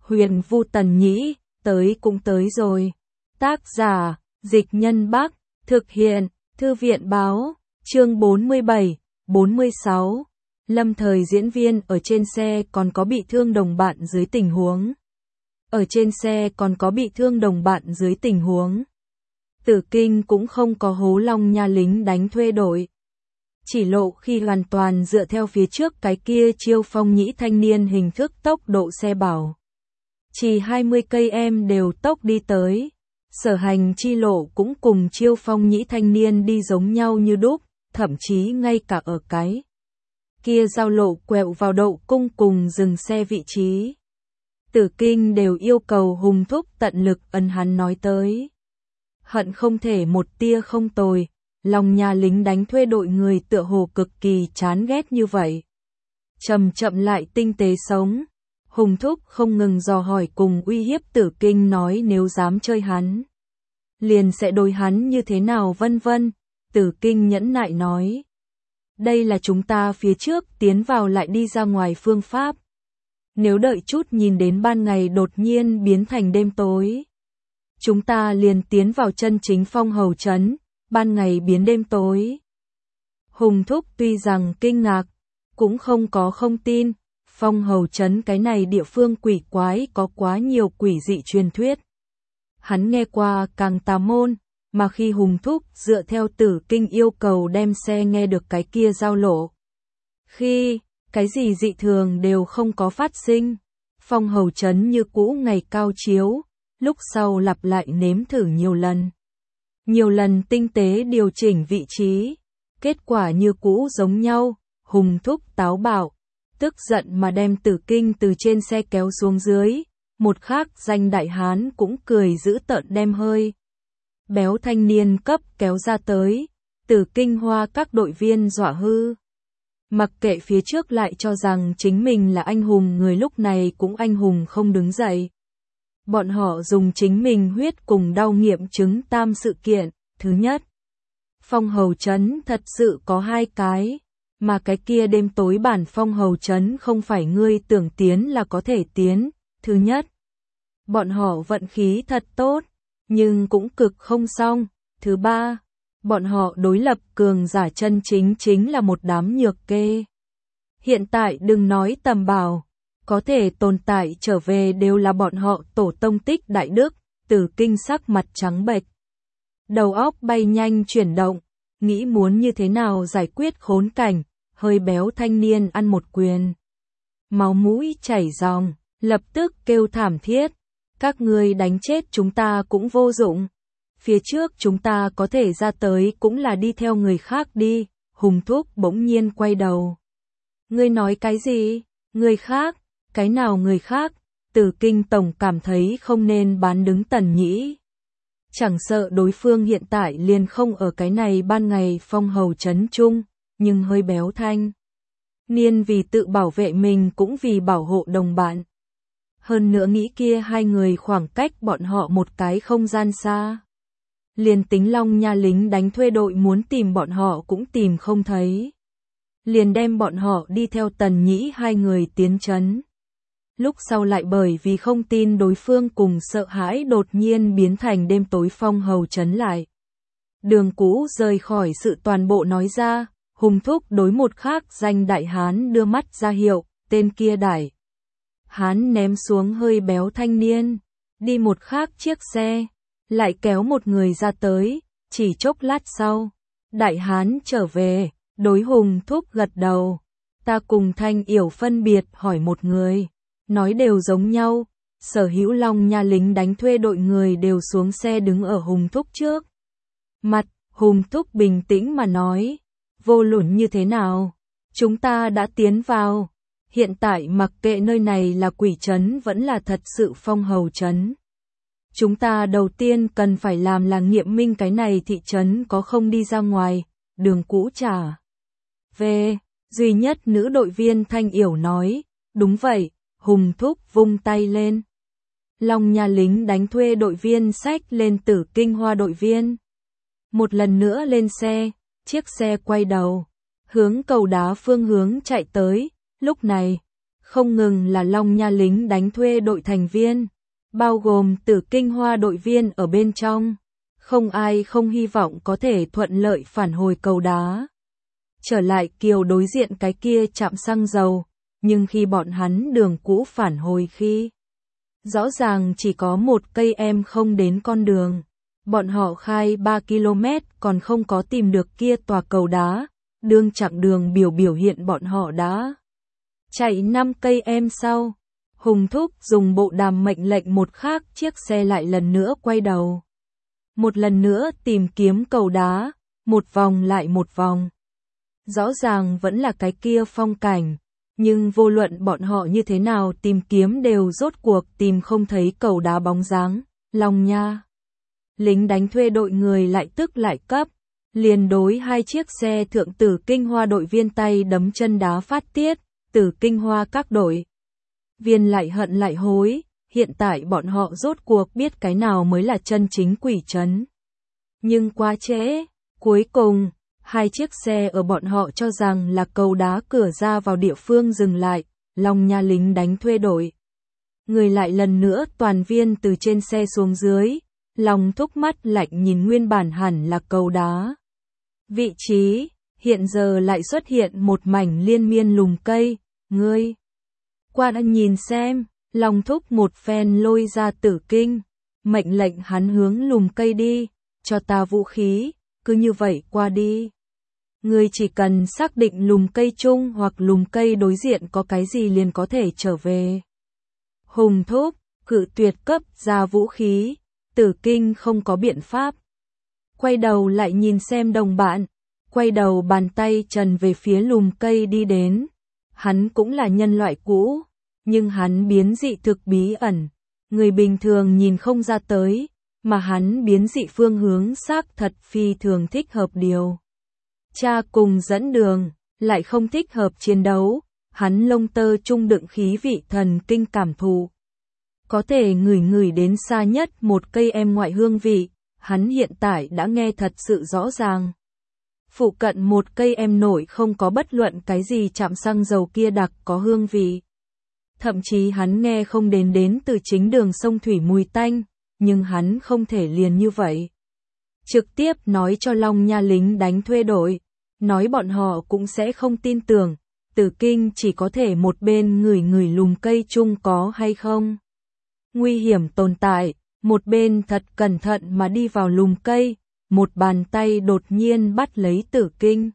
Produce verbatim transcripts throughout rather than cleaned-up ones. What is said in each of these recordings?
Huyền Vu Tần Nhĩ, tới cũng tới rồi. Tác giả, Dịch Nhân Bắc, thực hiện, Thư viện Báo, chương bốn mươi bảy, bốn mươi sáu. Lâm thời diễn viên ở trên xe còn có bị thương đồng bạn dưới tình huống. Ở trên xe còn có bị thương đồng bạn dưới tình huống. Tử Kinh cũng không có hố Long Nha lính đánh thuê đội. Chỉ lộ khi hoàn toàn dựa theo phía trước cái kia Chiêu Phong Nhĩ thanh niên hình thức tốc độ xe bảo. Chỉ hai mươi cây em đều tốc đi tới. Sở Hành chi lộ cũng cùng Chiêu Phong Nhĩ thanh niên đi giống nhau như đúc, thậm chí ngay cả ở cái kia giao lộ quẹo vào Đậu Cung cùng dừng xe vị trí. Tử Kinh đều yêu cầu Hùng Thúc tận lực ân hắn nói tới. Hận không thể một tia không tồi, Long Nha lính đánh thuê đội người tựa hồ cực kỳ chán ghét như vậy. Chậm chậm lại tinh tế sống. Hùng Thúc không ngừng dò hỏi cùng uy hiếp Tử Kinh nói nếu dám chơi hắn, liền sẽ đối hắn như thế nào vân vân. Tử Kinh nhẫn nại nói. Đây là chúng ta phía trước tiến vào lại đi ra ngoài phương pháp. Nếu đợi chút nhìn đến ban ngày đột nhiên biến thành đêm tối, chúng ta liền tiến vào chân chính Phong Hầu Trấn, ban ngày biến đêm tối. Hùng Thúc tuy rằng kinh ngạc, cũng không có không tin. Phong Hầu Trấn cái này địa phương quỷ quái có quá nhiều quỷ dị truyền thuyết. Hắn nghe qua càng tà môn, mà khi Hùng Thúc dựa theo Tử Kinh yêu cầu đem xe nghe được cái kia giao lộ. Khi, cái gì dị thường đều không có phát sinh. Phong Hầu Trấn như cũ ngày cao chiếu, lúc sau lặp lại nếm thử nhiều lần. Nhiều lần tinh tế điều chỉnh vị trí, kết quả như cũ giống nhau. Hùng Thúc táo bạo, tức giận mà đem Tử Kinh từ trên xe kéo xuống dưới. Một khác danh đại hán cũng cười dữ tợn đem hơi béo thanh niên cấp kéo ra tới. Tử Kinh hoa các đội viên dọa hư. Mặc kệ phía trước lại cho rằng chính mình là anh hùng, người lúc này cũng anh hùng không đứng dậy. Bọn họ dùng chính mình huyết cùng đau nghiệm chứng tam sự kiện. Thứ nhất, Phong Hầu Trấn thật sự có hai cái, mà cái kia đêm tối bản Phong Hầu Trấn không phải ngươi tưởng tiến là có thể tiến. Thứ nhất, bọn họ vận khí thật tốt, nhưng cũng cực không xong. Thứ ba, bọn họ đối lập cường giả chân chính chính là một đám nhược kê. Hiện tại đừng nói tầm bảo, có thể tồn tại trở về đều là bọn họ tổ tông tích đại đức. Tử Kinh sắc mặt trắng bệch, đầu óc bay nhanh chuyển động, nghĩ muốn như thế nào giải quyết khốn cảnh. Hơi béo thanh niên ăn một quyền, máu mũi chảy ròng, lập tức kêu thảm thiết. Các ngươi đánh chết chúng ta cũng vô dụng. Phía trước chúng ta có thể ra tới cũng là đi theo người khác đi. Hùng Thúc bỗng nhiên quay đầu. Ngươi nói cái gì? Người khác? Cái nào người khác? Tử Kinh tổng cảm thấy không nên bán đứng Tần Nhĩ. Chẳng sợ đối phương hiện tại liền không ở cái này ban ngày Phong Hầu Trấn chung, nhưng hơi béo thanh niên vì tự bảo vệ mình cũng vì bảo hộ đồng bạn. Hơn nữa nghĩ kia hai người khoảng cách bọn họ một cái không gian xa. Liền tính Long Nha lính đánh thuê đội muốn tìm bọn họ cũng tìm không thấy. Liền đem bọn họ đi theo Tần Nhĩ hai người tiến trấn. Lúc sau lại bởi vì không tin đối phương cùng sợ hãi đột nhiên biến thành đêm tối Phong Hầu Trấn lại. Đường cũ rời khỏi sự toàn bộ nói ra. Hùng Thúc đối một khác danh đại hán đưa mắt ra hiệu, tên kia đại hán ném xuống hơi béo thanh niên, đi một khác chiếc xe, lại kéo một người ra tới. Chỉ chốc lát sau, đại hán trở về, đối Hùng Thúc gật đầu. Ta cùng Thanh Yểu phân biệt hỏi một người, nói đều giống nhau. Sở hữu Long Nha lính đánh thuê đội người đều xuống xe đứng ở Hùng Thúc trước mặt. Hùng Thúc bình tĩnh mà nói, vô luận như thế nào, chúng ta đã tiến vào. Hiện tại mặc kệ nơi này là quỷ trấn vẫn là thật sự Phong Hầu Trấn, chúng ta đầu tiên cần phải làm là nghiệm minh cái này thị trấn có không đi ra ngoài. Đường cũ trả về, duy nhất nữ đội viên Thanh Yểu nói. Đúng vậy. Hùng Thúc vung tay lên. Long Nha lính đánh thuê đội viên xách lên Tử Kinh hoa đội viên. Một lần nữa lên xe, chiếc xe quay đầu, hướng cầu đá phương hướng chạy tới. Lúc này, Không ngừng là Long Nha lính đánh thuê đội thành viên, bao gồm Tử Kinh Hoa đội viên ở bên trong. Không ai không hy vọng có thể thuận lợi phản hồi cầu đá. Trở lại kiều đối diện cái kia trạm xăng dầu, nhưng khi bọn hắn đường cũ phản hồi khi rõ ràng chỉ có một cây em không đến con đường. Bọn họ khai ba ki lô mét còn không có tìm được kia tòa cầu đá, đương chặng đường biểu biểu hiện bọn họ đã chạy năm cây em sau. Hùng Thúc dùng bộ đàm mệnh lệnh một khác chiếc xe lại lần nữa quay đầu. Một lần nữa tìm kiếm cầu đá, một vòng lại một vòng. Rõ ràng vẫn là cái kia phong cảnh, nhưng vô luận bọn họ như thế nào tìm kiếm đều rốt cuộc tìm không thấy cầu đá bóng dáng. Long Nha lính đánh thuê đội người lại tức lại cấp, liền đối hai chiếc xe thượng Tử Kinh Hoa đội viên tay đấm chân đá phát tiết. Tử Kinh Hoa các đội viên lại hận lại hối, hiện tại bọn họ rốt cuộc biết cái nào mới là chân chính quỷ trấn. Nhưng quá trễ, cuối cùng, hai chiếc xe ở bọn họ cho rằng là cầu đá cửa ra vào địa phương dừng lại, Long Nha lính đánh thuê đội. Người lại lần nữa toàn viên từ trên xe xuống dưới, Long Thúc mắt lạnh nhìn nguyên bản hẳn là cầu đá. Vị trí, hiện giờ lại xuất hiện một mảnh liên miên lùm cây, ngươi. Qua đã nhìn xem, Long Thúc một phen lôi ra Tử Kinh, mệnh lệnh hắn hướng lùm cây đi, cho ta vũ khí, cứ như vậy qua đi. Ngươi chỉ cần xác định lùm cây chung hoặc lùm cây đối diện có cái gì liền có thể trở về. Hùng Thúc, cự tuyệt cấp ra vũ khí, Tử Kinh không có biện pháp. Quay đầu lại nhìn xem đồng bạn, quay đầu bàn tay trần về phía lùm cây đi đến. Hắn cũng là nhân loại cũ, nhưng hắn biến dị thực bí ẩn, người bình thường nhìn không ra tới, mà hắn biến dị phương hướng xác thật phi thường thích hợp điều. Cha cùng dẫn đường, lại không thích hợp chiến đấu, hắn lông tơ trung đựng khí vị thần kinh cảm thụ. Có thể ngửi ngửi đến xa nhất một cây em ngoại hương vị, hắn hiện tại đã nghe thật sự rõ ràng. Phụ cận một cây em nổi không có bất luận cái gì chạm xăng dầu kia đặc có hương vị. Thậm chí hắn nghe không đến đến từ chính đường sông thủy mùi tanh, nhưng hắn không thể liền như vậy. Trực tiếp nói cho Long Nha lính đánh thuê đội, nói bọn họ cũng sẽ không tin tưởng, Tử Kinh chỉ có thể một bên ngửi ngửi lùm cây chung có hay không. Nguy hiểm tồn tại, một bên thật cẩn thận mà đi vào lùm cây, một bàn tay đột nhiên bắt lấy Tử Kinh.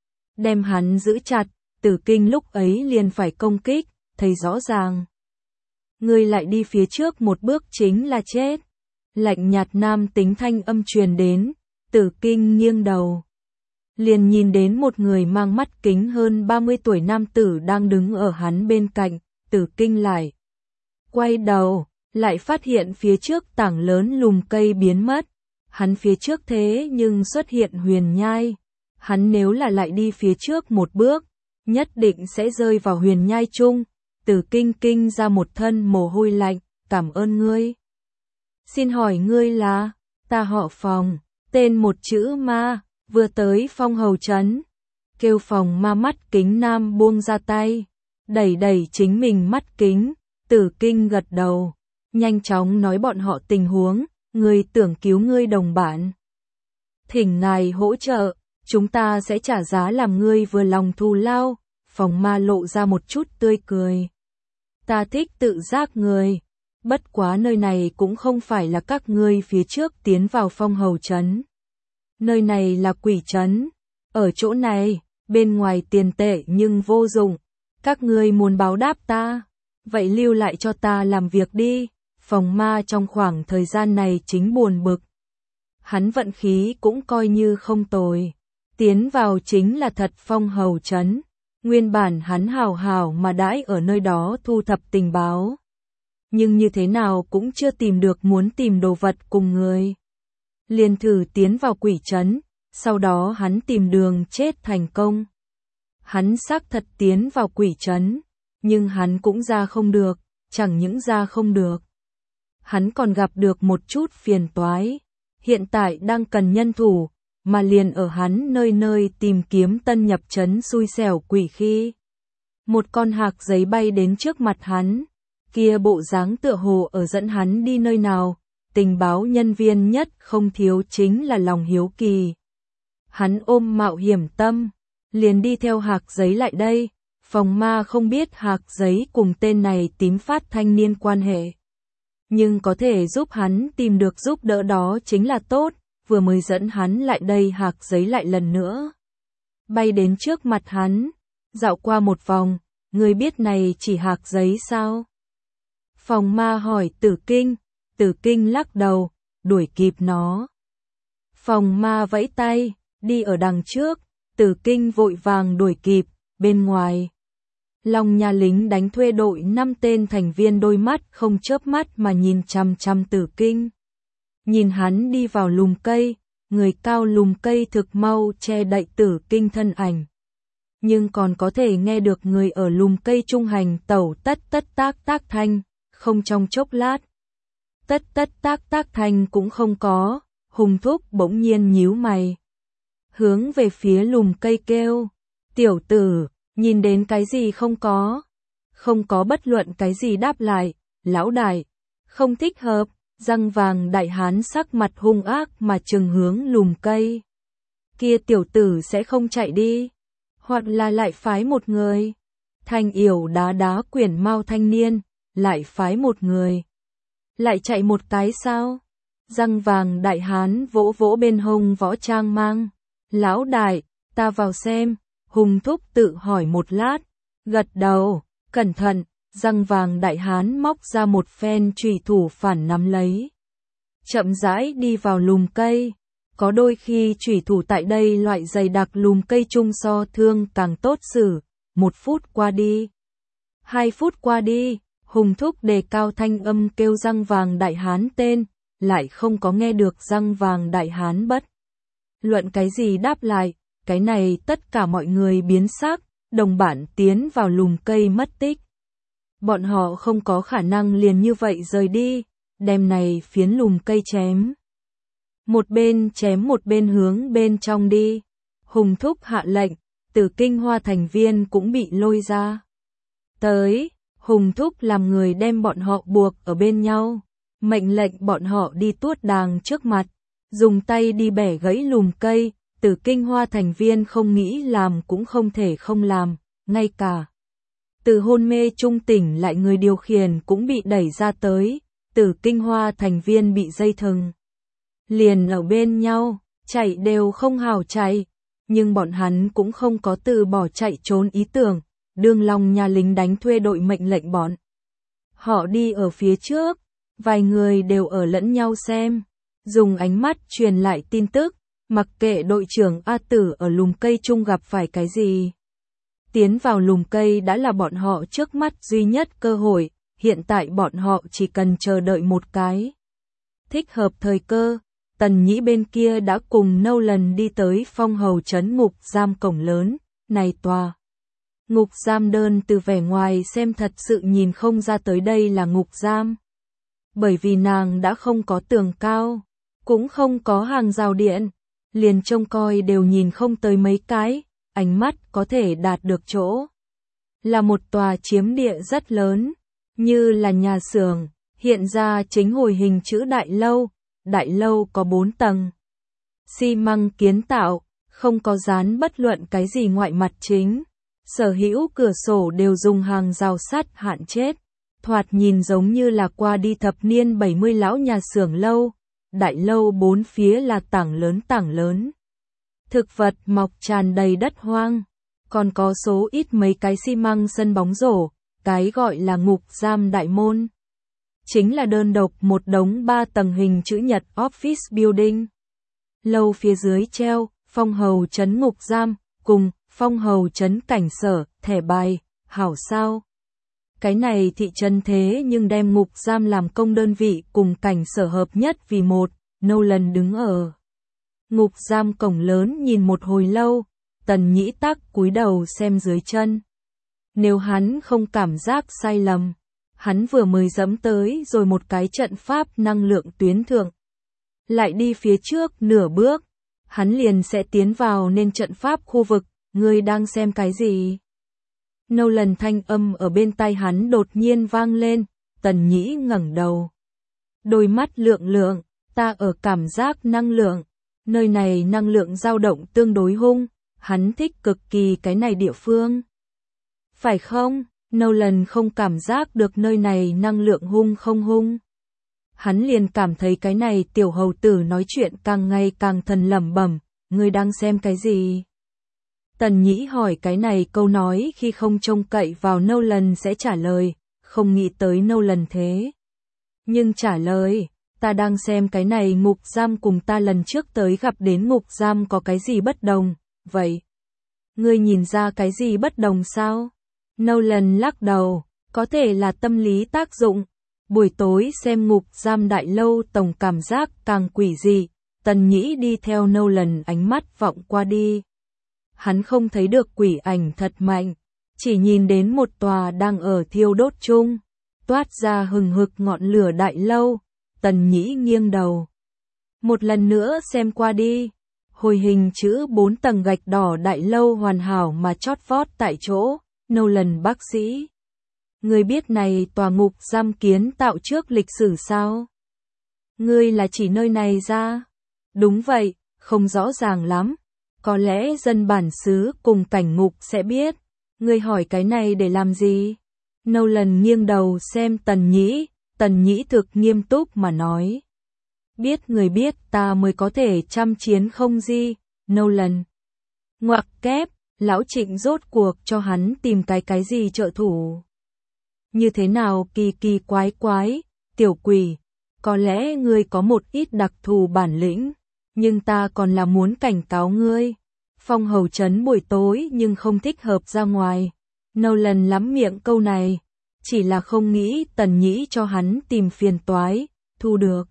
Đem hắn giữ chặt, Tử Kinh lúc ấy liền phải công kích, thấy rõ ràng. Ngươi lại đi phía trước một bước chính là chết. Lạnh nhạt nam tính thanh âm truyền đến, Tử Kinh nghiêng đầu. Liền nhìn đến một người mang mắt kính hơn ba mươi tuổi nam tử đang đứng ở hắn bên cạnh, Tử Kinh lại. Quay đầu, lại phát hiện phía trước tảng lớn lùm cây biến mất. Hắn phía trước thế nhưng xuất hiện huyền nhai. Hắn nếu là lại đi phía trước một bước, nhất định sẽ rơi vào huyền nhai chung. Tử Kinh kinh ra một thân mồ hôi lạnh, cảm ơn ngươi. Xin hỏi ngươi là, ta họ Phòng, tên một chữ ma, vừa tới Phong Hầu Trấn. Kêu Phòng ma mắt kính nam buông ra tay, đẩy đẩy chính mình mắt kính, Tử Kinh gật đầu, nhanh chóng nói bọn họ tình huống, ngươi tưởng cứu ngươi đồng bạn. Thỉnh ngài hỗ trợ, chúng ta sẽ trả giá làm ngươi vừa lòng thù lao. Phòng ma lộ ra một chút tươi cười. Ta thích tự giác người, bất quá nơi này cũng không phải là các ngươi phía trước tiến vào Phong Hầu Trấn. Nơi này là quỷ trấn, ở chỗ này, bên ngoài tiền tệ nhưng vô dụng, các ngươi muốn báo đáp ta, vậy lưu lại cho ta làm việc đi. Phòng ma trong khoảng thời gian này chính buồn bực. Hắn vận khí cũng coi như không tồi, tiến vào chính là thật Phong Hầu Trấn. Nguyên bản hắn hào hào mà đãi ở nơi đó thu thập tình báo. Nhưng như thế nào cũng chưa tìm được muốn tìm đồ vật cùng người. Liền thử tiến vào quỷ trấn, sau đó hắn tìm đường chết thành công. Hắn xác thật tiến vào quỷ trấn, nhưng hắn cũng ra không được, chẳng những ra không được. Hắn còn gặp được một chút phiền toái, hiện tại đang cần nhân thủ. Mà liền ở hắn nơi nơi tìm kiếm tân nhập trấn xui xẻo quỷ khi. Một con hạc giấy bay đến trước mặt hắn, kia bộ dáng tựa hồ ở dẫn hắn đi nơi nào, tình báo nhân viên nhất không thiếu chính là lòng hiếu kỳ. Hắn ôm mạo hiểm tâm, liền đi theo hạc giấy lại đây, phòng ma không biết hạc giấy cùng tên này tím phát thanh niên quan hệ. Nhưng có thể giúp hắn tìm được giúp đỡ đó chính là tốt, vừa mới dẫn hắn lại đây hạc giấy lại lần nữa. Bay đến trước mặt hắn, dạo qua một vòng, người biết này chỉ hạc giấy sao? Phòng ma hỏi Tử Kinh, Tử Kinh lắc đầu, đuổi kịp nó. Phòng ma vẫy tay, đi ở đằng trước, Tử Kinh vội vàng đuổi kịp, bên ngoài. Long nhà lính đánh thuê đội năm tên thành viên đôi mắt không chớp mắt mà nhìn chằm chằm Tử Kinh. Nhìn hắn đi vào lùm cây, người cao lùm cây thực mau che đậy Tử Kinh thân ảnh. Nhưng còn có thể nghe được người ở lùm cây trung hành tẩu tất tất tác tác thanh, không trong chốc lát. Tất tất tác tác thanh cũng không có, Hùng Thúc bỗng nhiên nhíu mày. Hướng về phía lùm cây kêu, tiểu tử, nhìn đến cái gì không có? Không có bất luận cái gì đáp lại, lão đại, không thích hợp, răng vàng đại hán sắc mặt hung ác mà trừng hướng lùm cây. Kia tiểu tử sẽ không chạy đi, hoặc là lại phái một người. Thanh yểu đá đá quyển mau thanh niên, lại phái một người. Lại chạy một cái sao? Răng vàng đại hán vỗ vỗ bên hông võ trang mang. Lão đại, ta vào xem, Hùng Thúc tự hỏi một lát, gật đầu, cẩn thận, răng vàng đại hán móc ra một phen chùy thủ phản nắm lấy. Chậm rãi đi vào lùm cây, có đôi khi chùy thủ tại đây loại dày đặc lùm cây chung so thương càng tốt xử, một phút qua đi. Hai phút qua đi, Hùng Thúc đề cao thanh âm kêu răng vàng đại hán tên, lại không có nghe được răng vàng đại hán bất luận cái gì đáp lại, cái này tất cả mọi người biến sắc, đồng bản tiến vào lùm cây mất tích. Bọn họ không có khả năng liền như vậy rời đi, đem này phiến lùm cây chém. Một bên chém một bên hướng bên trong đi. Hùng Thúc hạ lệnh, Tử Kinh Hoa thành viên cũng bị lôi ra. Tới, Hùng Thúc làm người đem bọn họ buộc ở bên nhau, mệnh lệnh bọn họ đi tuốt đàng trước mặt, dùng tay đi bẻ gãy lùm cây. Tử Kinh Hoa thành viên không nghĩ làm cũng không thể không làm, ngay cả từ hôn mê trung tỉnh lại người điều khiển cũng bị đẩy ra tới, Tử Kinh Hoa thành viên bị dây thừng liền ở bên nhau, chạy đều không hào chạy, nhưng bọn hắn cũng không có từ bỏ chạy trốn ý tưởng, đương Long nhà lính đánh thuê đội mệnh lệnh bọn họ đi ở phía trước, vài người đều ở lẫn nhau xem, dùng ánh mắt truyền lại tin tức. Mặc kệ đội trưởng A Tử ở lùm cây chung gặp phải cái gì. Tiến vào lùm cây đã là bọn họ trước mắt duy nhất cơ hội, hiện tại bọn họ chỉ cần chờ đợi một cái thích hợp thời cơ. Tần Nhĩ bên kia đã cùng Nâu lần đi tới Phong Hầu trấn ngục giam cổng lớn, này tòa. Ngục giam đơn từ vẻ ngoài xem thật sự nhìn không ra tới đây là ngục giam. Bởi vì nàng đã không có tường cao, cũng không có hàng rào điện. Liền trông coi đều nhìn không tới mấy cái, ánh mắt có thể đạt được chỗ. Là một tòa chiếm địa rất lớn, như là nhà xưởng, hiện ra chính hồi hình chữ đại lâu, đại lâu có bốn tầng. Xi măng kiến tạo, không có dán bất luận cái gì ngoại mặt chính. Sở hữu cửa sổ đều dùng hàng rào sắt hạn chết, thoạt nhìn giống như là qua đi thập niên bảy mươi lão nhà xưởng lâu. Đại lâu bốn phía là tảng lớn tảng lớn. Thực vật mọc tràn đầy đất hoang. Còn có số ít mấy cái xi măng sân bóng rổ, cái gọi là ngục giam đại môn. Chính là đơn độc một đống ba tầng hình chữ nhật office building. Lâu phía dưới treo, Phong Hầu trấn ngục giam, cùng, Phong Hầu trấn cảnh sở, thẻ bài, hảo sao. Cái này thị trấn thế nhưng đem ngục giam làm công đơn vị cùng cảnh sở hợp nhất vì một, Nâu lần đứng ở ngục giam cổng lớn nhìn một hồi lâu, Tần Nhĩ tắc cúi đầu xem dưới chân. Nếu hắn không cảm giác sai lầm, hắn vừa mới dẫm tới rồi một cái trận pháp năng lượng tuyến thượng. Lại đi phía trước nửa bước, hắn liền sẽ tiến vào nên trận pháp khu vực, ngươi đang xem cái gì? Nolan thanh âm ở bên tai hắn đột nhiên vang lên, Tần Nhĩ ngẩng đầu. Đôi mắt lượng lượng, ta ở cảm giác năng lượng. Nơi này năng lượng dao động tương đối hung, hắn thích cực kỳ cái này địa phương. Phải không? Nolan không cảm giác được nơi này năng lượng hung không hung. Hắn liền cảm thấy cái này tiểu hầu tử nói chuyện càng ngày càng thần lẩm bẩm, ngươi đang xem cái gì? Tần Nhĩ hỏi cái này câu nói khi không trông cậy vào Nolan sẽ trả lời, không nghĩ tới Nolan thế. Nhưng trả lời, ta đang xem cái này ngục giam cùng ta lần trước tới gặp đến ngục giam có cái gì bất đồng, vậy? Ngươi nhìn ra cái gì bất đồng sao? Nolan lắc đầu, có thể là tâm lý tác dụng. Buổi tối xem ngục giam đại lâu tổng cảm giác càng quỷ dị, Tần Nhĩ đi theo Nolan ánh mắt vọng qua đi. Hắn không thấy được quỷ ảnh thật mạnh, chỉ nhìn đến một tòa đang ở thiêu đốt chung, toát ra hừng hực ngọn lửa đại lâu. Tần Nhĩ nghiêng đầu. Một lần nữa xem qua đi. Hồi hình chữ bốn tầng gạch đỏ đại lâu hoàn hảo mà chót vót tại chỗ. Nolan bác sĩ. Ngươi biết này tòa ngục giam kiến tạo trước lịch sử sao? Ngươi là chỉ nơi này ra? Đúng vậy, không rõ ràng lắm. Có lẽ dân bản xứ cùng cảnh ngục sẽ biết. Ngươi hỏi cái này để làm gì? Nolan nghiêng đầu xem Tần Nhĩ. Tần Nhĩ thực nghiêm túc mà nói. Biết người biết ta mới có thể chăm chiến không gì. Nolan. Ngoặc kép, lão Trịnh rốt cuộc cho hắn tìm cái cái gì trợ thủ. Như thế nào kỳ kỳ quái quái, tiểu quỷ. Có lẽ ngươi có một ít đặc thù bản lĩnh, nhưng ta còn là muốn cảnh cáo ngươi. Phong hầu trấn buổi tối nhưng không thích hợp ra ngoài. Nolan lắm miệng câu này. Chỉ là không nghĩ Tần Nhĩ cho hắn tìm phiền toái, thu được.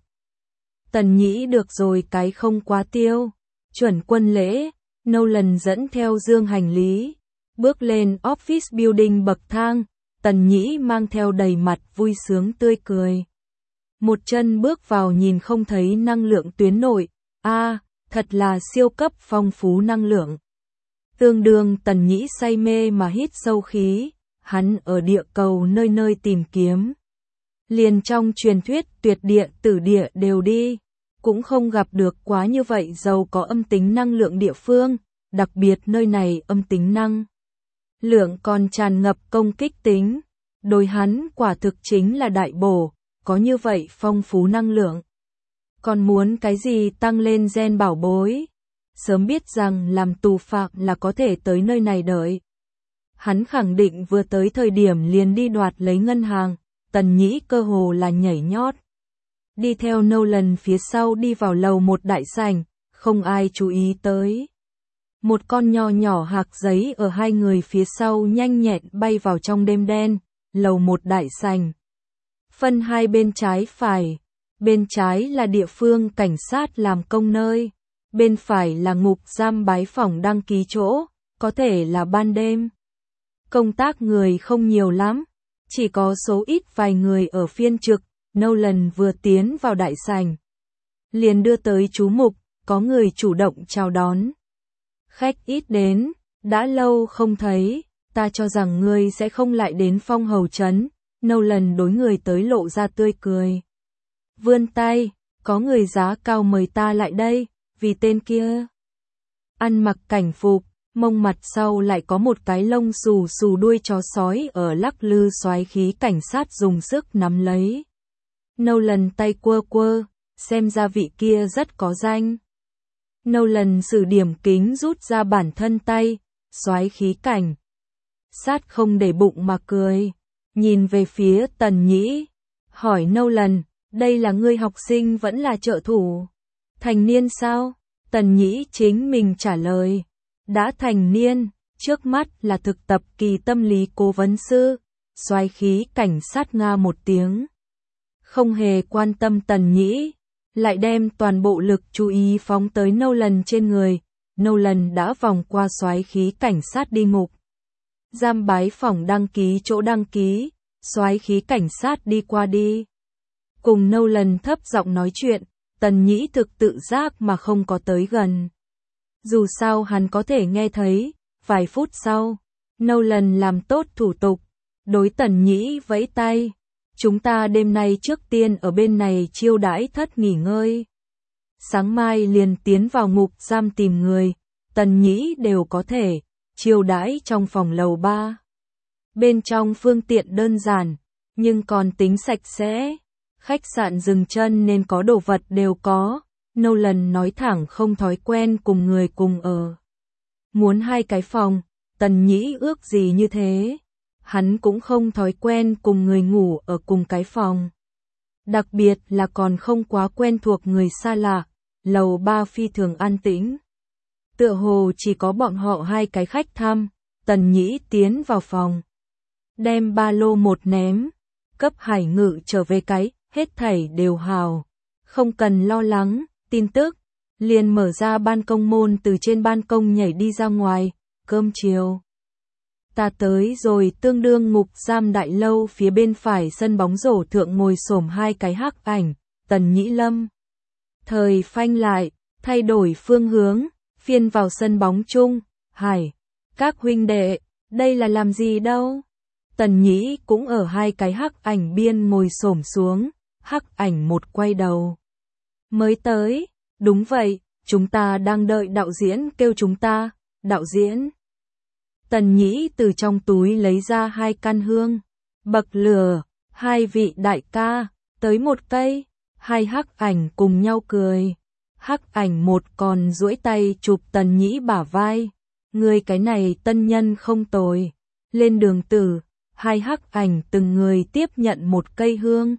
Tần Nhĩ được rồi cái không quá tiêu. Chuẩn quân lễ, Nolan dẫn theo dương hành lý. Bước lên office building bậc thang, Tần Nhĩ mang theo đầy mặt vui sướng tươi cười. Một chân bước vào nhìn không thấy năng lượng tuyến nội. A, à, thật là siêu cấp phong phú năng lượng. Tương đương Tần Nhĩ say mê mà hít sâu khí. Hắn ở địa cầu nơi nơi tìm kiếm. Liền trong truyền thuyết tuyệt địa tử địa đều đi. Cũng không gặp được quá như vậy giàu có âm tính năng lượng địa phương. Đặc biệt nơi này âm tính năng lượng còn tràn ngập công kích tính. Đối hắn quả thực chính là đại bổ. Có như vậy phong phú năng lượng. Còn muốn cái gì tăng lên gen bảo bối. Sớm biết rằng làm tù phạm là có thể tới nơi này đợi. Hắn khẳng định vừa tới thời điểm liền đi đoạt lấy ngân hàng, Tần Nhĩ cơ hồ là nhảy nhót. Đi theo Nolan phía sau đi vào lầu một đại sảnh, không ai chú ý tới. Một con nho nhỏ hạc giấy ở hai người phía sau nhanh nhẹn bay vào trong đêm đen, lầu một đại sảnh. Phân hai bên trái phải, bên trái là địa phương cảnh sát làm công nơi, bên phải là ngục giam bái phỏng đăng ký chỗ, có thể là ban đêm. Công tác người không nhiều lắm, chỉ có số ít vài người ở phiên trực. Nolan vừa tiến vào đại sảnh, liền đưa tới chú mục, có người chủ động chào đón. Khách ít đến, đã lâu không thấy, ta cho rằng ngươi sẽ không lại đến Phong hầu trấn. Nolan đối người tới lộ ra tươi cười. Vươn tay, có người giá cao mời ta lại đây, vì tên kia. Ăn mặc cảnh phục. Mông mặt sau lại có một cái lông xù xù đuôi chó sói ở lắc lư xoáy khí cảnh sát dùng sức nắm lấy. Nolan tay quơ quơ, xem ra vị kia rất có danh. Nolan sử điểm kính rút ra bản thân tay, xoáy khí cảnh sát không để bụng mà cười, nhìn về phía Tần Nhĩ, hỏi Nolan, đây là ngươi học sinh vẫn là trợ thủ? Thành niên sao? Tần Nhĩ chính mình trả lời. Đã thành niên, trước mắt là thực tập kỳ tâm lý cố vấn sư. Xoáy khí cảnh sát nga một tiếng. Không hề quan tâm Tần Nhĩ, lại đem toàn bộ lực chú ý phóng tới Nolan trên người. Nolan đã vòng qua xoáy khí cảnh sát đi ngục giam bái phỏng đăng ký chỗ đăng ký, xoáy khí cảnh sát đi qua đi. Cùng Nolan thấp giọng nói chuyện, Tần Nhĩ thực tự giác mà không có tới gần. Dù sao hắn có thể nghe thấy, vài phút sau, Nolan làm tốt thủ tục, đối Tần Nhĩ vẫy tay. Chúng ta đêm nay trước tiên ở bên này chiêu đãi thất nghỉ ngơi. Sáng mai liền tiến vào ngục giam tìm người, Tần Nhĩ đều có thể, chiêu đãi trong phòng lầu ba. Bên trong phương tiện đơn giản, nhưng còn tính sạch sẽ. Khách sạn dừng chân nên có đồ vật đều có. Nolan nói thẳng không thói quen cùng người cùng ở. Muốn hai cái phòng, Tần Nhĩ ước gì như thế. Hắn cũng không thói quen cùng người ngủ ở cùng cái phòng. Đặc biệt là còn không quá quen thuộc người xa lạ, lầu ba phi thường an tĩnh. Tựa hồ chỉ có bọn họ hai cái khách thăm, Tần Nhĩ tiến vào phòng. Đem ba lô một ném, cấp Hải Ngự trở về cái, hết thảy đều hào. Không cần lo lắng, tin tức, liền mở ra ban công môn từ trên ban công nhảy đi ra ngoài, cơm chiều. Ta tới rồi tương đương ngục giam đại lâu phía bên phải sân bóng rổ thượng ngồi xổm hai cái hắc ảnh, Tần Nhĩ Lâm. Thời phanh lại, thay đổi phương hướng, phiên vào sân bóng chung, Hải, các huynh đệ, đây là làm gì đâu? Tần Nhĩ cũng ở hai cái hắc ảnh biên ngồi xổm xuống, hắc ảnh một quay đầu. Mới tới, đúng vậy, chúng ta đang đợi đạo diễn kêu chúng ta, đạo diễn. Tần Nhĩ từ trong túi lấy ra hai căn hương, bậc lửa, hai vị đại ca, tới một cây, hai hắc ảnh cùng nhau cười. Hắc ảnh một còn duỗi tay chụp Tần Nhĩ bả vai, người cái này tân nhân không tồi. Lên đường tử, hai hắc ảnh từng người tiếp nhận một cây hương.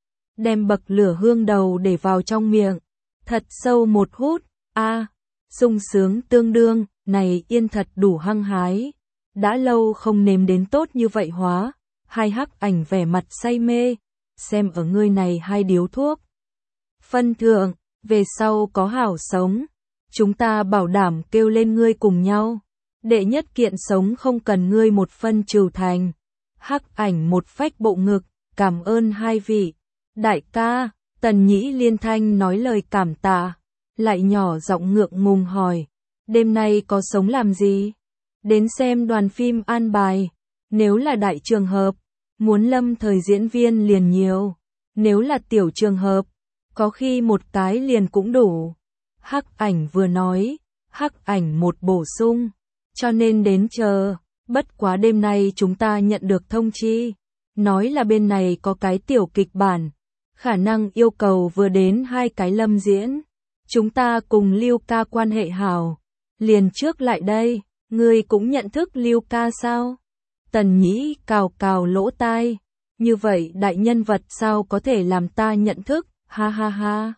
Đem bậc lửa hương đầu để vào trong miệng, thật sâu một hút, a, sung sướng tương đương, này yên thật đủ hăng hái. Đã lâu không nếm đến tốt như vậy hóa, hai hắc ảnh vẻ mặt say mê, xem ở ngươi này hai điếu thuốc. Phân thượng, về sau có hảo sống, chúng ta bảo đảm kêu lên ngươi cùng nhau. Đệ nhất kiện sống không cần ngươi một phân trừ thành. Hắc ảnh một phách bộ ngực, cảm ơn hai vị. Đại ca, Tần Nhĩ liên thanh nói lời cảm tạ, lại nhỏ giọng ngượng ngùng hỏi, đêm nay có sống làm gì? Đến xem đoàn phim an bài, nếu là đại trường hợp, muốn lâm thời diễn viên liền nhiều, nếu là tiểu trường hợp, có khi một cái liền cũng đủ. Hắc ảnh vừa nói, hắc ảnh một bổ sung, cho nên đến chờ, bất quá đêm nay chúng ta nhận được thông chi, nói là bên này có cái tiểu kịch bản, khả năng yêu cầu vừa đến hai cái lâm diễn, chúng ta cùng Lưu ca quan hệ hảo, liền trước lại đây. Ngươi cũng nhận thức Lưu ca sao? Tần Nhĩ cào cào lỗ tai. Như vậy đại nhân vật sao có thể làm ta nhận thức? Ha ha ha.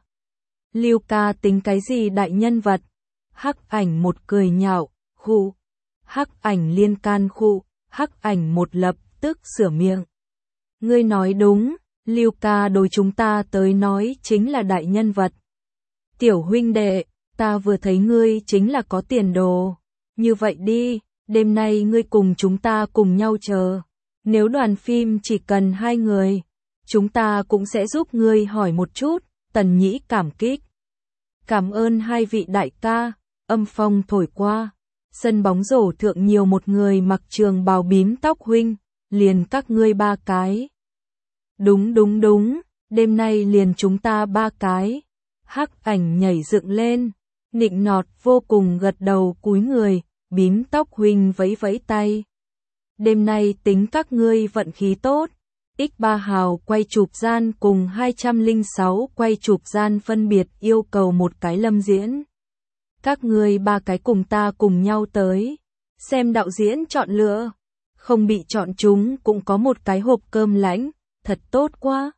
Lưu ca tính cái gì đại nhân vật? Hắc ảnh một cười nhạo, khu. Hắc ảnh liên can khu. Hắc ảnh một lập tức sửa miệng. Ngươi nói đúng, Lưu ca đối chúng ta tới nói chính là đại nhân vật. Tiểu huynh đệ, ta vừa thấy ngươi chính là có tiền đồ. Như vậy đi, đêm nay ngươi cùng chúng ta cùng nhau chờ. Nếu đoàn phim chỉ cần hai người, chúng ta cũng sẽ giúp ngươi hỏi một chút. Tần Nhĩ cảm kích. Cảm ơn hai vị đại ca, âm phong thổi qua. Sân bóng rổ thượng nhiều một người mặc trường bào bím tóc huynh, liền các ngươi ba cái. Đúng đúng đúng, đêm nay liền chúng ta ba cái. Hắc ảnh nhảy dựng lên, nịnh nọt vô cùng gật đầu cúi người. Bím tóc huynh vẫy vẫy tay. Đêm nay tính các ngươi vận khí tốt. ích ba hào quay chụp gian cùng hai trăm lẻ sáu quay chụp gian phân biệt yêu cầu một cái lâm diễn. Các ngươi ba cái cùng ta cùng nhau tới. Xem đạo diễn chọn lựa. Không bị chọn chúng cũng có một cái hộp cơm lãnh. Thật tốt quá.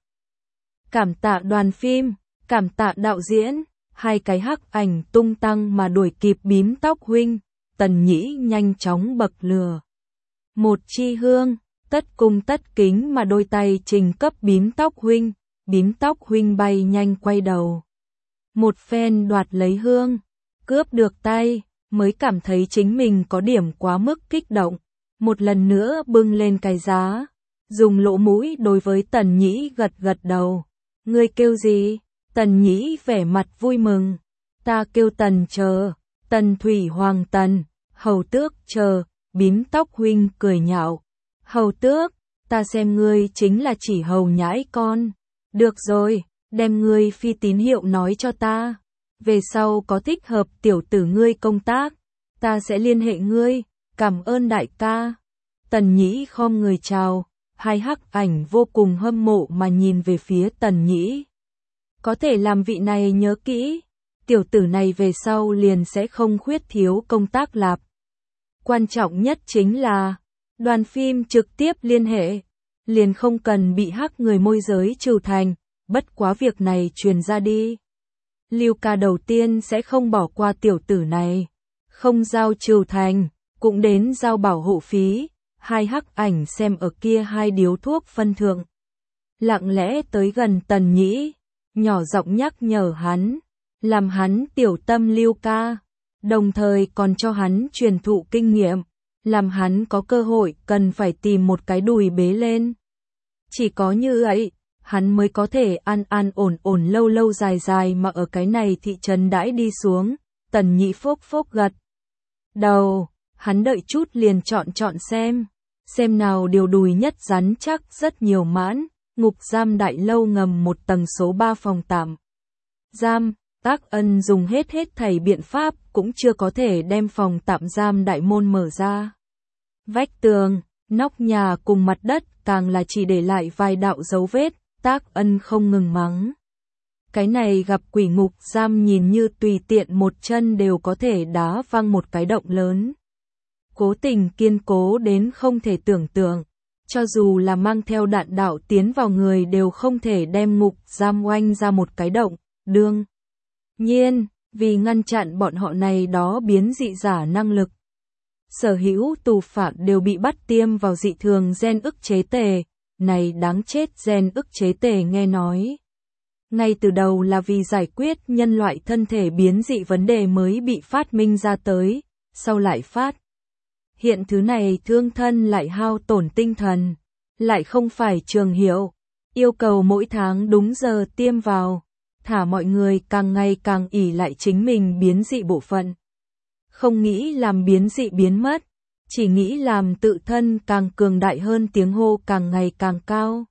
Cảm tạ đoàn phim. Cảm tạ đạo diễn. Hai cái hắc ảnh tung tăng mà đuổi kịp bím tóc huynh. Tần Nhĩ nhanh chóng bậc lửa. Một chi hương, tất cung tất kính mà đôi tay trình cấp bím tóc huynh, bím tóc huynh bay nhanh quay đầu. Một phen đoạt lấy hương, cướp được tay, mới cảm thấy chính mình có điểm quá mức kích động. Một lần nữa bưng lên cái giá, dùng lỗ mũi đối với Tần Nhĩ gật gật đầu. Ngươi kêu gì? Tần Nhĩ vẻ mặt vui mừng. Ta kêu Tần chờ, Tần Thủy Hoàng Tần. Hầu tước chờ, bím tóc huynh cười nhạo. Hầu tước, ta xem ngươi chính là chỉ hầu nhãi con. Được rồi, đem ngươi phi tín hiệu nói cho ta. Về sau có thích hợp tiểu tử ngươi công tác, ta sẽ liên hệ ngươi, cảm ơn đại ca. Tần Nhĩ khom người chào, hai hắc ảnh vô cùng hâm mộ mà nhìn về phía Tần Nhĩ. Có thể làm vị này nhớ kỹ, tiểu tử này về sau liền sẽ không khuyết thiếu công tác lạp. Quan trọng nhất chính là, đoàn phim trực tiếp liên hệ, liền không cần bị hắc người môi giới trừ thành, bất quá việc này truyền ra đi. Lưu Ca đầu tiên sẽ không bỏ qua tiểu tử này, không giao trừ thành, cũng đến giao bảo hộ phí, hai hắc ảnh xem ở kia hai điếu thuốc phân thượng. Lặng lẽ tới gần Tần Nhĩ, nhỏ giọng nhắc nhở hắn, làm hắn tiểu tâm Lưu Ca, đồng thời còn cho hắn truyền thụ kinh nghiệm, làm hắn có cơ hội cần phải tìm một cái đùi bế lên. Chỉ có như vậy, hắn mới có thể an an ổn ổn lâu lâu dài dài mà ở cái này thị trấn đãi đi xuống. Tần Nhĩ phốc phốc gật đầu, hắn đợi chút liền chọn chọn xem, xem nào điều đùi nhất rắn chắc rất nhiều mãn, ngục giam đại lâu ngầm một tầng số ba phòng tạm giam. Tác Ân dùng hết hết thảy biện pháp cũng chưa có thể đem phòng tạm giam đại môn mở ra. Vách tường, nóc nhà cùng mặt đất càng là chỉ để lại vài đạo dấu vết, Tác Ân không ngừng mắng. Cái này gặp quỷ ngục giam nhìn như tùy tiện một chân đều có thể đá văng một cái động lớn. Cố tình kiên cố đến không thể tưởng tượng, cho dù là mang theo đạn đạo tiến vào người đều không thể đem ngục giam oanh ra một cái động, đương nhiên, vì ngăn chặn bọn họ này đó biến dị giả năng lực. Sở hữu tù phạm đều bị bắt tiêm vào dị thường gen ức chế tề, này đáng chết gen ức chế tề nghe nói. Ngay từ đầu là vì giải quyết nhân loại thân thể biến dị vấn đề mới bị phát minh ra tới, sau lại phát. Hiện thứ này thương thân lại hao tổn tinh thần, lại không phải trường hiệu, yêu cầu mỗi tháng đúng giờ tiêm vào. Thả mọi người càng ngày càng ỷ lại chính mình biến dị bộ phận. Không nghĩ làm biến dị biến mất, chỉ nghĩ làm tự thân càng cường đại hơn, tiếng hô càng ngày càng cao.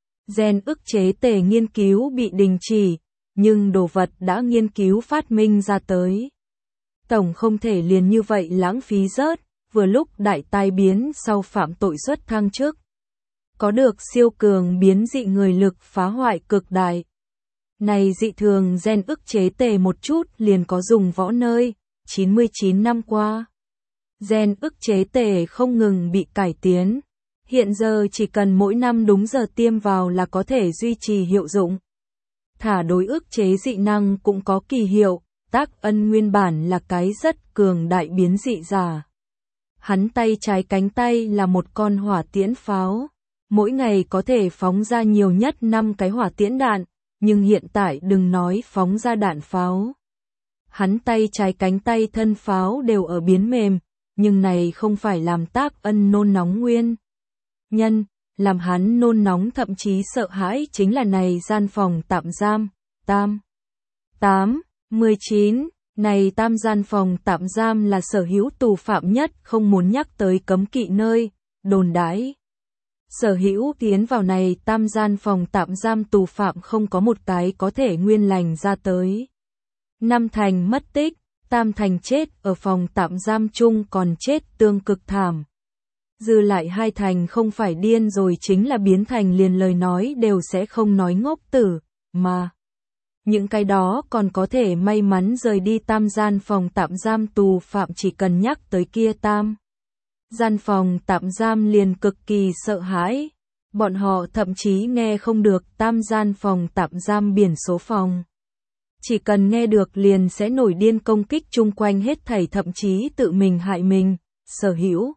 Gen ức chế tề nghiên cứu bị đình chỉ, nhưng đồ vật đã nghiên cứu phát minh ra tới. Tổng không thể liền như vậy lãng phí rớt, vừa lúc đại tai biến sau phạm tội xuất thăng chức. Có được siêu cường biến dị người lực phá hoại cực đại. Này dị thường gen ức chế tề một chút liền có dùng võ nơi, chín mươi chín năm qua. Gen ức chế tề không ngừng bị cải tiến. Hiện giờ chỉ cần mỗi năm đúng giờ tiêm vào là có thể duy trì hiệu dụng. Thả đối ức chế dị năng cũng có kỳ hiệu, Tác Ân nguyên bản là cái rất cường đại biến dị giả. Hắn tay trái cánh tay là một con hỏa tiễn pháo, mỗi ngày có thể phóng ra nhiều nhất năm cái hỏa tiễn đạn. Nhưng hiện tại đừng nói phóng ra đạn pháo. Hắn tay trái cánh tay thân pháo đều ở biến mềm, nhưng này không phải làm Tác Ân nôn nóng nguyên nhân, làm hắn nôn nóng thậm chí sợ hãi chính là này gian phòng tạm giam, tam, tám, mười chín, này tam gian phòng tạm giam là sở hữu tù phạm nhất không muốn nhắc tới cấm kỵ nơi, đồn đãi. Sở hữu tiến vào này tam gian phòng tạm giam tù phạm không có một cái có thể nguyên lành ra tới. Năm thành mất tích, tam thành chết ở phòng tạm giam chung còn chết tương cực thảm. Dư lại hai thành không phải điên rồi chính là biến thành liền lời nói đều sẽ không nói ngốc tử, mà. Những cái đó còn có thể may mắn rời đi tam gian phòng tạm giam tù phạm chỉ cần nhắc tới kia tam. Gian phòng tạm giam liền cực kỳ sợ hãi, bọn họ thậm chí nghe không được tam gian phòng tạm giam biển số phòng. Chỉ cần nghe được liền sẽ nổi điên công kích chung quanh hết thảy thậm chí tự mình hại mình, sở hữu.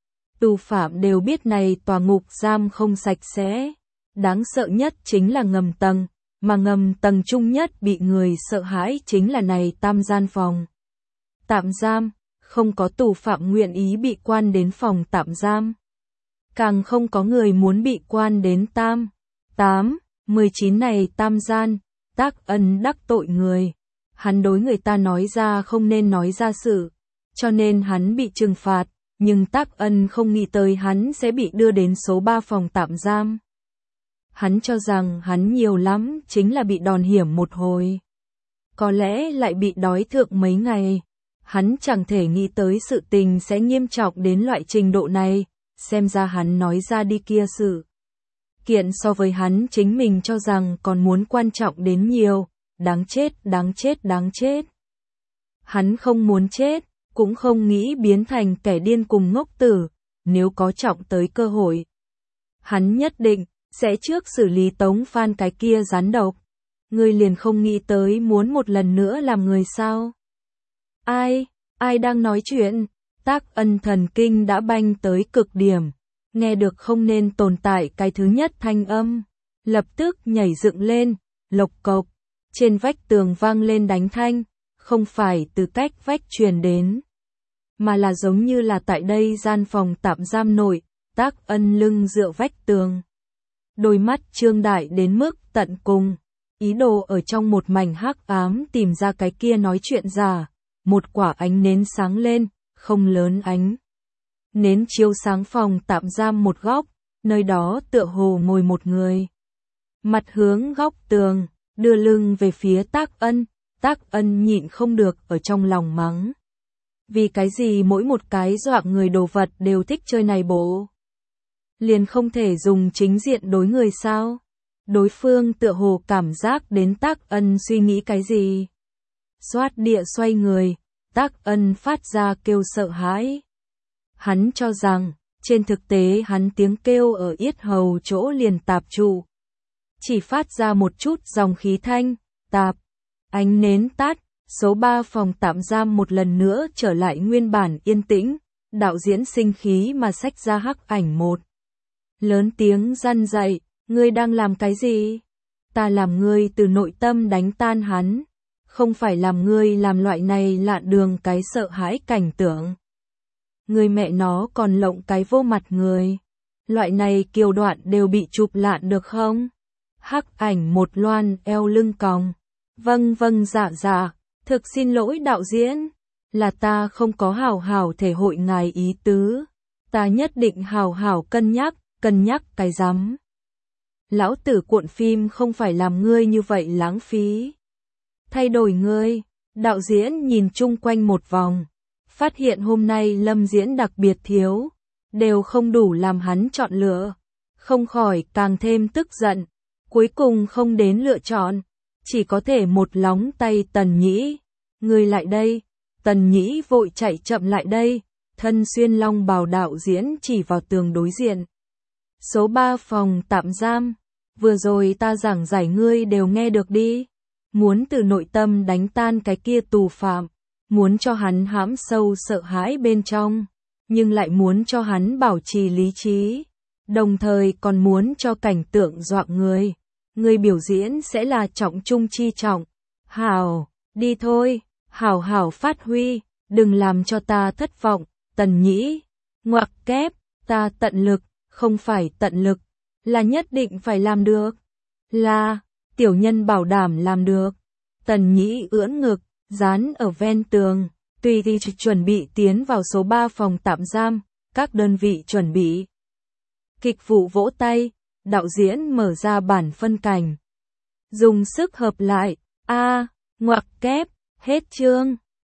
Tù phạm đều biết này tòa ngục giam không sạch sẽ, đáng sợ nhất chính là ngầm tầng, mà ngầm tầng chung nhất bị người sợ hãi chính là này tam gian phòng tạm giam. Không có tù phạm nguyện ý bị quan đến phòng tạm giam. Càng không có người muốn bị quan đến tam, tám, mười chín này tam gian. Tác Ân đắc tội người. Hắn đối người ta nói ra không nên nói ra sự. Cho nên hắn bị trừng phạt. nhưng Tác Ân không nghĩ tới hắn sẽ bị đưa đến số ba phòng tạm giam. Hắn cho rằng hắn nhiều lắm chính là bị đòn hiểm một hồi. Có lẽ lại bị đói thượng mấy ngày. Hắn chẳng thể nghĩ tới sự tình sẽ nghiêm trọng đến loại trình độ này, xem ra hắn nói ra đi kia sự kiện so với hắn chính mình cho rằng còn muốn quan trọng đến nhiều, đáng chết, đáng chết, đáng chết. Hắn không muốn chết, cũng không nghĩ biến thành kẻ điên cùng ngốc tử, nếu có trọng tới cơ hội. Hắn nhất định sẽ trước xử lý Tống Phan cái kia rắn độc. Ngươi liền không nghĩ tới muốn một lần nữa làm người sao? Ai, ai đang nói chuyện? Tác Ân thần kinh đã banh tới cực điểm, nghe được không nên tồn tại cái thứ nhất thanh âm, lập tức nhảy dựng lên, lộc cộc, trên vách tường vang lên đánh thanh, không phải từ cách vách truyền đến, mà là giống như là tại đây gian phòng tạm giam nội. Tác Ân lưng dựa vách tường, đôi mắt trương đại đến mức tận cùng, ý đồ ở trong một mảnh hắc ám tìm ra cái kia nói chuyện giả. Một quả ánh nến sáng lên, không lớn ánh nến chiếu sáng phòng tạm giam một góc, nơi đó tựa hồ ngồi một người. Mặt hướng góc tường, đưa lưng về phía Tác Ân, Tác Ân nhịn không được ở trong lòng mắng. Vì cái gì mỗi một cái dọa người đồ vật đều thích chơi này bộ? Liền không thể dùng chính diện đối người sao? Đối phương tựa hồ cảm giác đến Tác Ân suy nghĩ cái gì. Xoát địa xoay người, Tác Ân phát ra kêu sợ hãi. Hắn cho rằng, trên thực tế hắn tiếng kêu ở yết hầu chỗ liền tạp trụ. Chỉ phát ra một chút dòng khí thanh, tạp. Ánh nến tắt, số ba phòng tạm giam một lần nữa trở lại nguyên bản yên tĩnh, đạo diễn sinh khí mà xách ra hắc ảnh một. Lớn tiếng răn dậy, ngươi đang làm cái gì? Ta làm ngươi từ nội tâm đánh tan hắn, không phải làm ngươi làm loại này lạn đường cái sợ hãi cảnh tượng. Ngươi mẹ nó còn lộng cái vô mặt người. Loại này kiều đoạn đều bị chụp lạn được không? Hắc ảnh một loan eo lưng còng. Vâng vâng dạ dạ, thực xin lỗi đạo diễn, là ta không có hảo hảo thể hội ngài ý tứ. Ta nhất định hảo hảo cân nhắc, cân nhắc cái rắm. Lão tử cuộn phim không phải làm ngươi như vậy lãng phí. Thay đổi ngươi, đạo diễn nhìn chung quanh một vòng, phát hiện hôm nay lâm diễn đặc biệt thiếu, đều không đủ làm hắn chọn lựa, không khỏi càng thêm tức giận, cuối cùng không đến lựa chọn, chỉ có thể một lóng tay Tần Nhĩ, ngươi lại đây, Tần Nhĩ vội chạy chậm lại đây, thân xuyên long bào đạo diễn chỉ vào tường đối diện. Số ba phòng tạm giam, vừa rồi ta giảng giải ngươi đều nghe được đi. Muốn từ nội tâm đánh tan cái kia tù phạm, muốn cho hắn hãm sâu sợ hãi bên trong, nhưng lại muốn cho hắn bảo trì lý trí, đồng thời còn muốn cho cảnh tượng dọa người. Người biểu diễn sẽ là trọng trung chi trọng. Hảo, đi thôi, hảo hảo phát huy, đừng làm cho ta thất vọng. Tần Nhĩ, ngoặc kép, ta tận lực, không phải tận lực, là nhất định phải làm được. Là, tiểu nhân bảo đảm làm được. Tần Nhĩ ưỡn ngực, dán ở ven tường, tùy thì chuẩn bị tiến vào số ba phòng tạm giam, các đơn vị chuẩn bị. Kịch vụ vỗ tay, đạo diễn mở ra bản phân cảnh. Dùng sức hợp lại, a, ngoặc kép, hết chương.